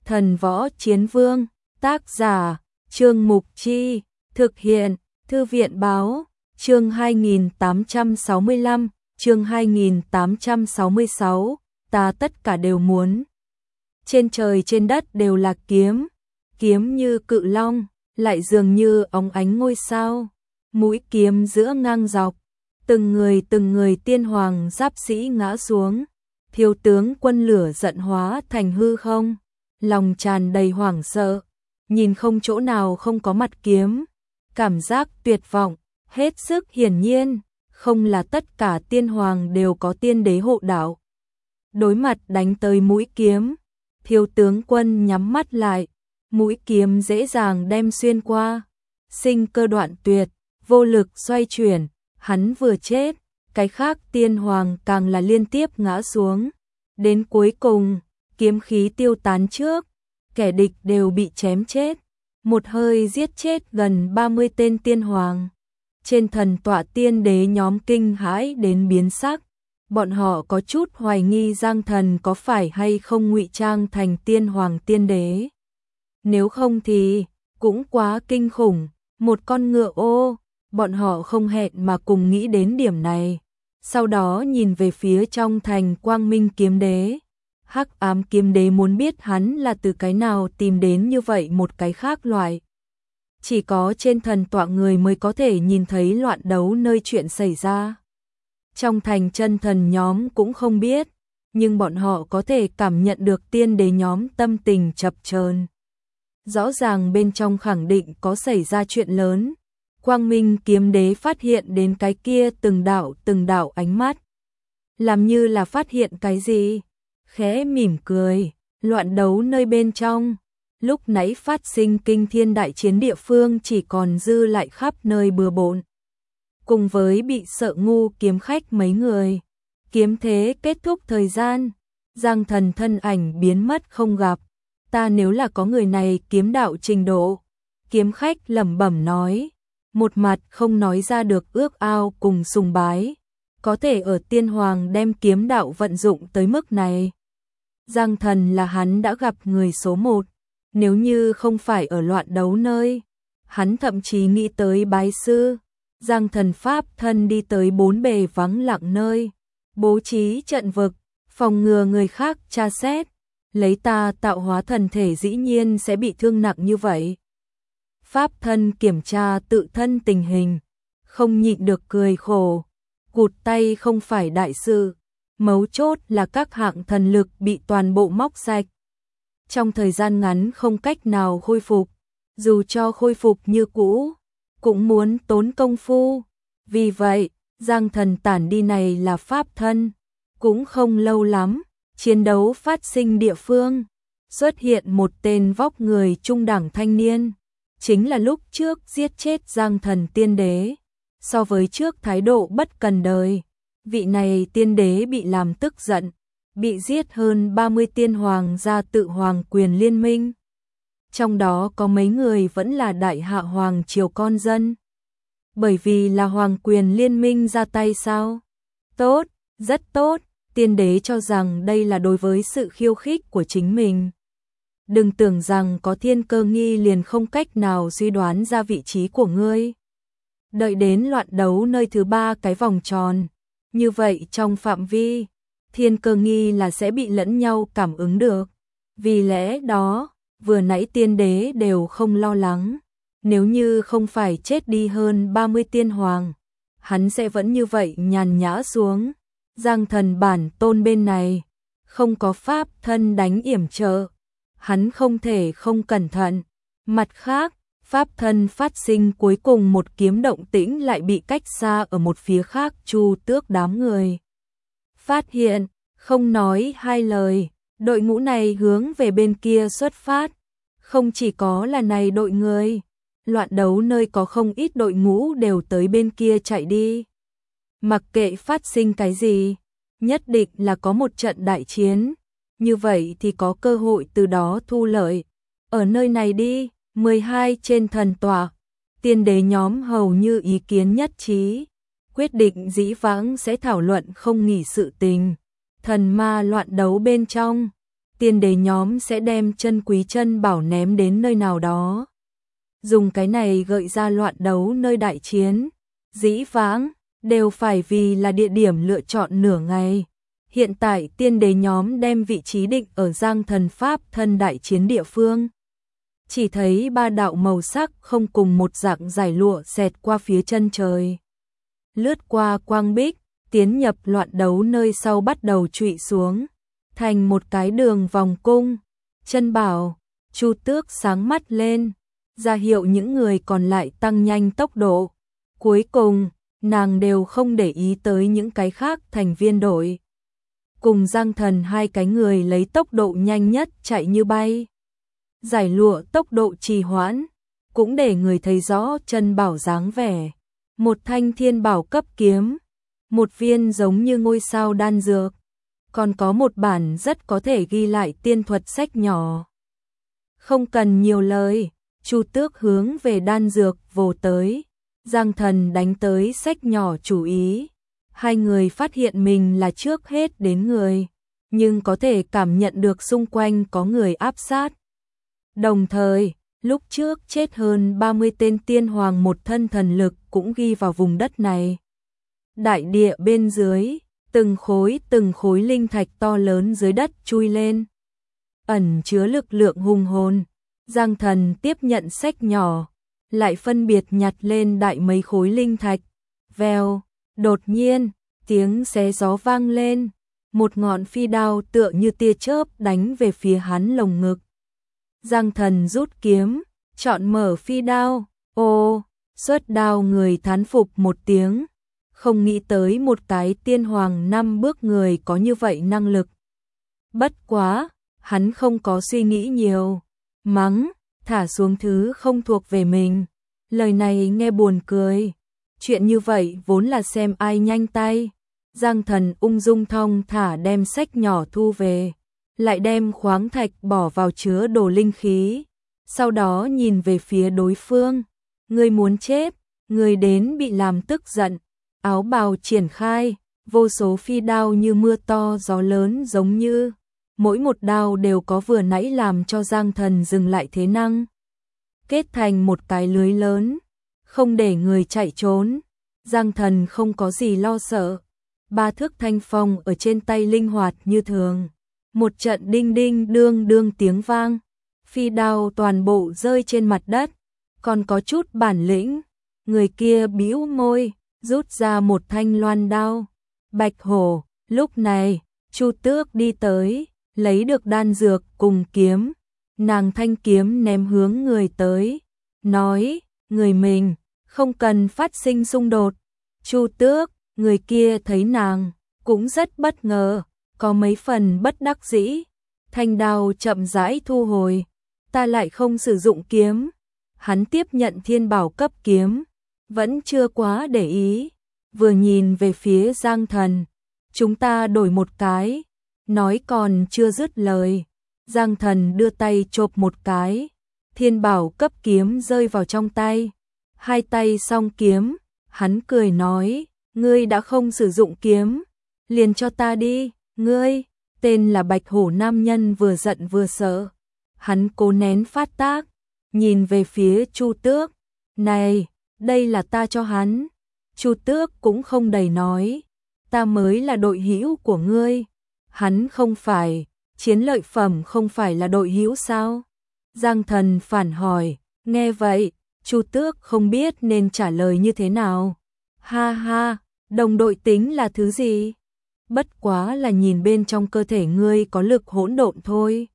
Thần võ chiến vương, tác giả, Trương Mục Chi, thực hiện, Thư viện báo, chương 2865, chương 2866, ta tất cả đều muốn. Trên trời trên đất đều là kiếm, kiếm như cự long, lại dường như óng ánh ngôi sao, mũi kiếm giữa ngang dọc, từng người tiên hoàng giáp sĩ ngã xuống, thiếu tướng quân lửa giận hóa thành hư không, lòng tràn đầy hoảng sợ, nhìn không chỗ nào không có mặt kiếm, cảm giác tuyệt vọng, hết sức hiển nhiên, không là tất cả tiên hoàng đều có tiên đế hộ đạo. Đối mặt đánh tới mũi kiếm, thiếu tướng quân nhắm mắt lại, mũi kiếm dễ dàng đem xuyên qua, sinh cơ đoạn tuyệt, vô lực xoay chuyển, hắn vừa chết, cái khác tiên hoàng càng là liên tiếp ngã xuống. Đến cuối cùng, kiếm khí tiêu tán trước, kẻ địch đều bị chém chết, một hơi giết chết gần 30 tên tiên hoàng. Trên thần tọa tiên đế nhóm kinh hãi đến biến sắc, bọn họ có chút hoài nghi Giang Thần có phải hay không ngụy trang thành tiên hoàng tiên đế. Nếu không thì, cũng quá kinh khủng, một con ngựa ô, bọn họ không hẹn mà cùng nghĩ đến điểm này. Sau đó nhìn về phía trong thành Quang Minh kiếm đế. Hắc ám kiếm đế muốn biết hắn là từ cái nào tìm đến như vậy một cái khác loại. Chỉ có trên thần tọa người mới có thể nhìn thấy loạn đấu nơi chuyện xảy ra. Trong thành chân thần nhóm cũng không biết, nhưng bọn họ có thể cảm nhận được tiên đế nhóm tâm tình chập chờn. Rõ ràng bên trong khẳng định có xảy ra chuyện lớn. Quang Minh kiếm đế phát hiện đến cái kia từng đạo ánh mắt. Làm như là phát hiện cái gì? Khẽ mỉm cười, loạn đấu nơi bên trong. Lúc nãy phát sinh kinh thiên đại chiến địa phương chỉ còn dư lại khắp nơi bừa bộn. Cùng với bị sợ ngu kiếm khách mấy người. Kiếm thế kết thúc thời gian. Giang Thần thân ảnh biến mất không gặp. Ta nếu là có người này kiếm đạo trình độ. Kiếm khách lẩm bẩm nói. Một mặt không nói ra được ước ao cùng sùng bái. Có thể ở tiên hoàng đem kiếm đạo vận dụng tới mức này. Giang Thần là hắn đã gặp người số một. Nếu như không phải ở loạn đấu nơi, hắn thậm chí nghĩ tới bái sư. Giang Thần pháp thân đi tới bốn bề vắng lặng nơi, bố trí trận vực, phòng ngừa người khác tra xét. Lấy ta tạo hóa thần thể dĩ nhiên sẽ bị thương nặng như vậy. Pháp thân kiểm tra tự thân tình hình, không nhịn được cười khổ. Cụt tay không phải đại sự, mấu chốt là các hạng thần lực bị toàn bộ móc sạch. Trong thời gian ngắn không cách nào khôi phục, dù cho khôi phục như cũ, cũng muốn tốn công phu. Vì vậy, Giang Thần tản đi này là pháp thân. Cũng không lâu lắm, chiến đấu phát sinh địa phương, xuất hiện một tên vóc người trung đẳng thanh niên. Chính là lúc trước giết chết Giang Thần tiên đế. So với trước thái độ bất cần đời, vị này tiên đế bị làm tức giận, bị giết hơn 30 tiên hoàng gia tự hoàng quyền liên minh. Trong đó có mấy người vẫn là đại hạ hoàng triều con dân. Bởi vì là hoàng quyền liên minh ra tay sao? Tốt, rất tốt, tiên đế cho rằng đây là đối với sự khiêu khích của chính mình. Đừng tưởng rằng có thiên cơ nghi liền không cách nào suy đoán ra vị trí của ngươi. Đợi đến loạn đấu nơi thứ 3 cái vòng tròn. Như vậy trong phạm vi, thiên cơ nghi là sẽ bị lẫn nhau cảm ứng được. Vì lẽ đó, vừa nãy tiên đế đều không lo lắng. Nếu như không phải chết đi hơn 30 tiên hoàng, hắn sẽ vẫn như vậy nhàn nhã xuống. Giang Thần bản tôn bên này, không có pháp thân đánh yểm trợ. Hắn không thể không cẩn thận. Mặt khác, pháp thân phát sinh cuối cùng một kiếm động tĩnh lại bị cách xa ở một phía khác Chu Tước đám người. Phát hiện, không nói hai lời, đội ngũ này hướng về bên kia xuất phát. Không chỉ có là này đội người, loạn đấu nơi có không ít đội ngũ đều tới bên kia chạy đi. Mặc kệ phát sinh cái gì, nhất định là có một trận đại chiến. Như vậy thì có cơ hội từ đó thu lợi. Ở nơi này đi, 12 trên thần tọa, tiên đế nhóm hầu như ý kiến nhất trí, quyết định dĩ vãng sẽ thảo luận không nghỉ sự tình. Thần ma loạn đấu bên trong, tiên đế nhóm sẽ đem chân quý chân bảo ném đến nơi nào đó. Dùng cái này gợi ra loạn đấu nơi đại chiến. Dĩ vãng, đều phải vì là địa điểm lựa chọn nửa ngày. Hiện tại tiên đế nhóm đem vị trí định ở Giang Thần Pháp thân đại chiến địa phương. Chỉ thấy ba đạo màu sắc không cùng một dạng giải lụa xẹt qua phía chân trời. Lướt qua quang bích, tiến nhập loạn đấu nơi sau bắt đầu trụy xuống. Thành một cái đường vòng cung. Chân bảo, Chu Tước sáng mắt lên, ra hiệu những người còn lại tăng nhanh tốc độ. Cuối cùng, nàng đều không để ý tới những cái khác thành viên đội. Cùng Giang Thần hai cái người lấy tốc độ nhanh nhất chạy như bay. Giải lụa tốc độ trì hoãn, cũng để người thấy rõ chân bảo dáng vẻ. Một thanh thiên bảo cấp kiếm, một viên giống như ngôi sao đan dược, còn có một bản rất có thể ghi lại tiên thuật sách nhỏ. Không cần nhiều lời, Chu Tước hướng về đan dược vồ tới. Giang Thần đánh tới sách nhỏ chú ý. Hai người phát hiện mình là trước hết đến người, nhưng có thể cảm nhận được xung quanh có người áp sát. Đồng thời, lúc trước chết hơn 30 tên tiên hoàng một thân thần lực cũng ghi vào vùng đất này. Đại địa bên dưới, từng khối linh thạch to lớn dưới đất chui lên, ẩn chứa lực lượng hùng hồn. Giang Thần tiếp nhận sách nhỏ, lại phân biệt nhặt lên đại mấy khối linh thạch. Vèo, đột nhiên, tiếng xé gió vang lên, một ngọn phi đao tựa như tia chớp đánh về phía hắn lồng ngực. Giang Thần rút kiếm, chọn mở phi đao. Ô, xuất đao người thán phục một tiếng, không nghĩ tới một cái tiên hoàng 5 bước người có như vậy năng lực. Bất quá, hắn không có suy nghĩ nhiều, mắng, thả xuống thứ không thuộc về mình. Lời này nghe buồn cười, chuyện như vậy vốn là xem ai nhanh tay. Giang Thần ung dung thong thả đem sách nhỏ thu về, lại đem khoáng thạch bỏ vào chứa đồ linh khí, sau đó nhìn về phía đối phương. Người muốn chết, người đến bị làm tức giận. Áo bào triển khai, vô số phi đao như mưa to gió lớn giống như, mỗi một đao đều có vừa nãy làm cho Giang Thần dừng lại thế năng. Kết thành một cái lưới lớn, không để người chạy trốn. Giang Thần không có gì lo sợ. 3 thước thanh phong ở trên tay linh hoạt như thường. Một trận đinh đinh đương đương tiếng vang. Phi đao toàn bộ rơi trên mặt đất. Còn có chút bản lĩnh. Người kia bĩu môi, rút ra một thanh loan đao. Bạch hổ, lúc này, Chu Tước đi tới, lấy được đan dược cùng kiếm. Nàng thanh kiếm ném hướng người tới, nói, người mình, không cần phát sinh xung đột. Chu Tước, người kia thấy nàng, cũng rất bất ngờ, có mấy phần bất đắc dĩ. Thanh đao chậm rãi thu hồi, ta lại không sử dụng kiếm. Hắn tiếp nhận thiên bảo cấp kiếm, vẫn chưa quá để ý, vừa nhìn về phía Giang Thần. Chúng ta đổi một cái, nói còn chưa dứt lời. Giang Thần đưa tay chộp một cái, thiên bảo cấp kiếm rơi vào trong tay. Hai tay song kiếm, hắn cười nói, ngươi đã không sử dụng kiếm, liền cho ta đi. Ngươi, tên là Bạch Hổ nam nhân vừa giận vừa sợ. Hắn cố nén phát tác, nhìn về phía Chu Tước. Này, đây là ta cho hắn. Chu Tước cũng không đầy nói, ta mới là đội hữu của ngươi. Hắn không phải, chiến lợi phẩm không phải là đội hữu sao? Giang Thần phản hỏi, nghe vậy, Chu Tước không biết nên trả lời như thế nào. Ha ha, đồng đội tính là thứ gì? Bất quá là nhìn bên trong cơ thể ngươi có lực hỗn độn thôi.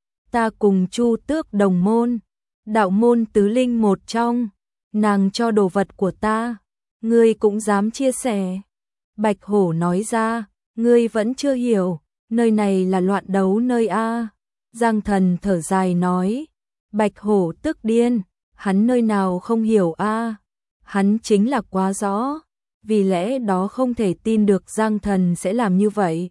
Ta cùng Chu Tước đồng môn, đạo môn tứ linh một trong, nàng cho đồ vật của ta, ngươi cũng dám chia sẻ. Bạch Hổ nói ra, ngươi vẫn chưa hiểu, nơi này là loạn đấu nơi A. Giang Thần thở dài nói, Bạch Hổ tức điên, hắn nơi nào không hiểu A. Hắn chính là quá rõ, vì lẽ đó không thể tin được Giang Thần sẽ làm như vậy.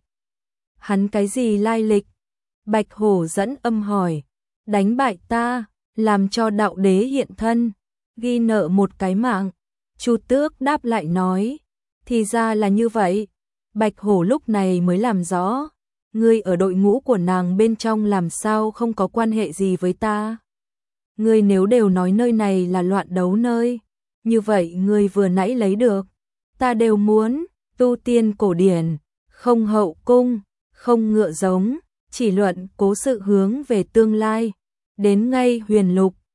Hắn cái gì lai lịch? Bạch Hổ dẫn âm hỏi, đánh bại ta, làm cho đạo đế hiện thân, ghi nợ một cái mạng. Chu Tước đáp lại nói, thì ra là như vậy. Bạch Hổ lúc này mới làm rõ, ngươi ở đội ngũ của nàng bên trong làm sao không có quan hệ gì với ta? Ngươi nếu đều nói nơi này là loạn đấu nơi, như vậy ngươi vừa nãy lấy được, ta đều muốn, tu tiên cổ điển, không hậu cung, không ngựa giống, chỉ luận cố sự hướng về tương lai, đến ngay huyền lục,